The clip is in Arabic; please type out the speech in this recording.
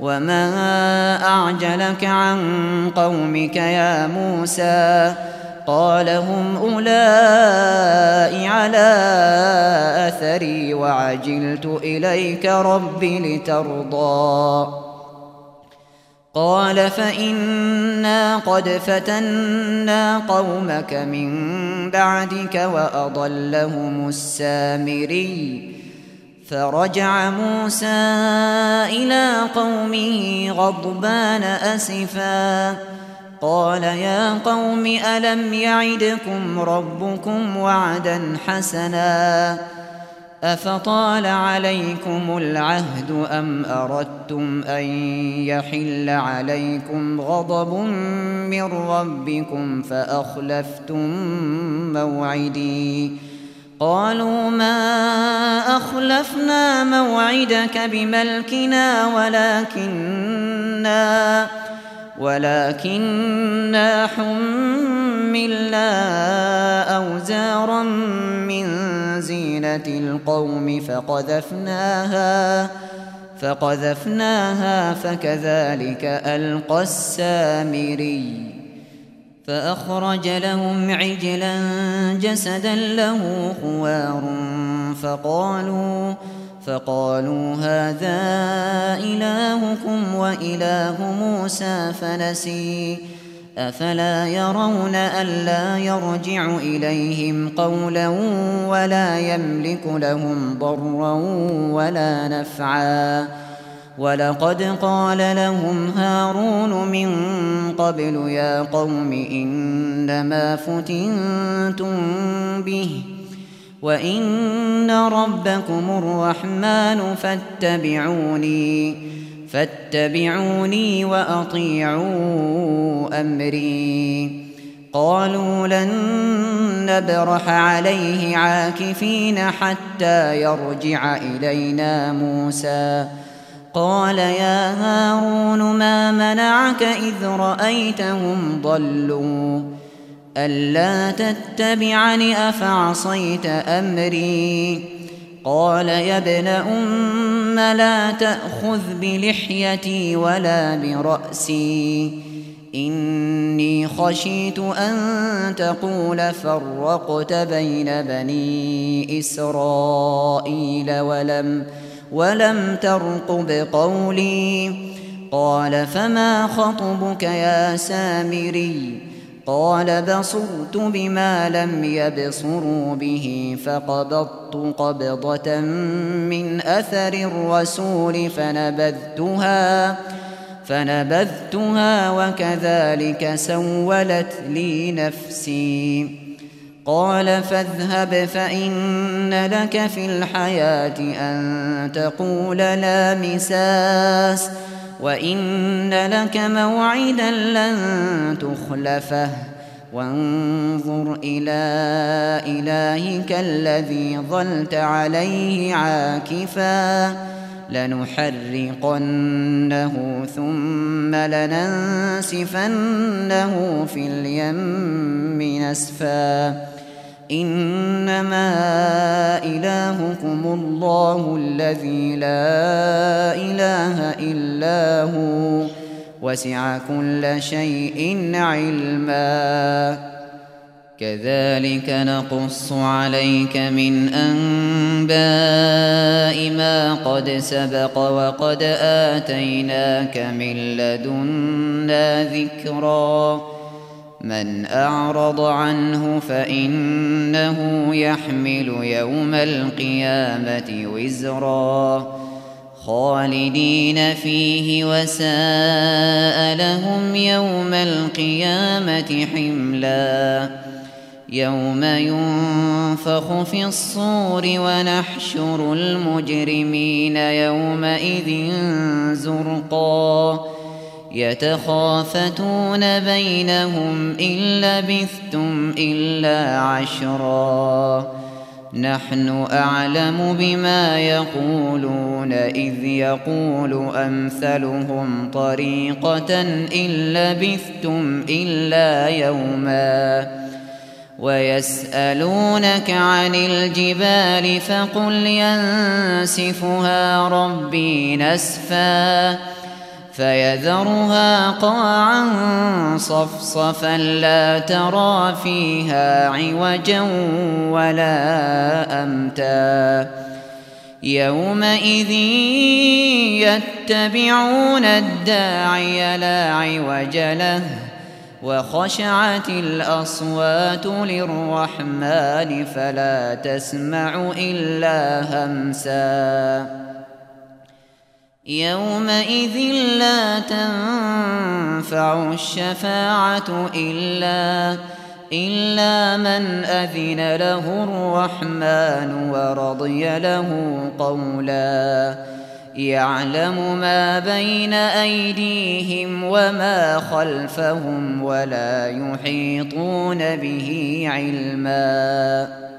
وما أعجلك عن قومك يا موسى قال هم أولئك على أثري وعجلت إليك رب لترضى قال فإنا قد فتنا قومك من بعدك وأضلهم السامري فرجع موسى إلى قومه غضبان أسفا قال يا قوم ألم يعدكم ربكم وعدا حسنا أفطال عليكم العهد أم أردتم أن يحل عليكم غضب من ربكم فأخلفتم موعدي قالوا ما أخلفنا موعدك بملكنا ولكننا حملنا أوزارا من زينة القوم فقذفناها فكذلك ألقى السامري فأخرج لهم عجلا جسدا له خوار فقالوا هذا إلهكم وإله موسى فنسي أفلا يرون ألا يرجع إليهم قولا ولا يملك لهم ضرا ولا نفعا ولقد قال لهم هارون من قبل يا قوم إنما فتنتم به وإن ربكم الرحمن فاتبعوني وأطيعوا أمري قالوا لن نبرح عليه عاكفين حتى يرجع إلينا موسى قال يا هارون ما منعك إذ رأيتهم ضلوا ألا تتبعني أفعصيت أمري قال يا ابن أم لا تأخذ بلحيتي ولا برأسي إني خشيت أن تقول فرقت بين بني إسرائيل ولم ترقب قولي قال فما خطبك يا سامري قال بصرت بما لم يبصروا به فقبضت قبضة من أثر الرسول فنبذتها وكذلك سولت لي نفسي قال فاذهب فإن لك في الحياة أن تقول لا مساس وإن لك موعدا لن تخلفه وانظر إلى إلهك الذي ظلت عليه عاكفا لنحرقنه ثم لننسفنه في اليم نسفا إنما إلهكم الله الذي لا إله إلا هو وسع كل شيء علما كذلك نقص عليك من أنباء ما قد سبق وقد آتيناك من لدنا ذكرا من أعرض عنه فإنه يحمل يوم القيامة وزرا خالدين فيه وساء لهم يوم القيامة حملا يوم ينفخ في الصور ونحشر المجرمين يومئذ زرقا يتخافتون بينهم إن لبثتم إلا عشرا نحن أعلم بما يقولون إذ يقول أمثلهم طريقة إن لبثتم إلا يوما ويسألونك عن الجبال فقل ينسفها ربي نسفا فيذرها قاعا صفصفا لا ترى فيها عوجا ولا أمتا يومئذ يتبعون الداعي لا عوج له وخشعت الأصوات للرحمن فلا تسمع إلا همسا يومئذ لا تنفع الشفاعة إلا من أذن له الرحمن ورضي له قولا يعلم ما بين أيديهم وما خلفهم ولا يحيطون به علما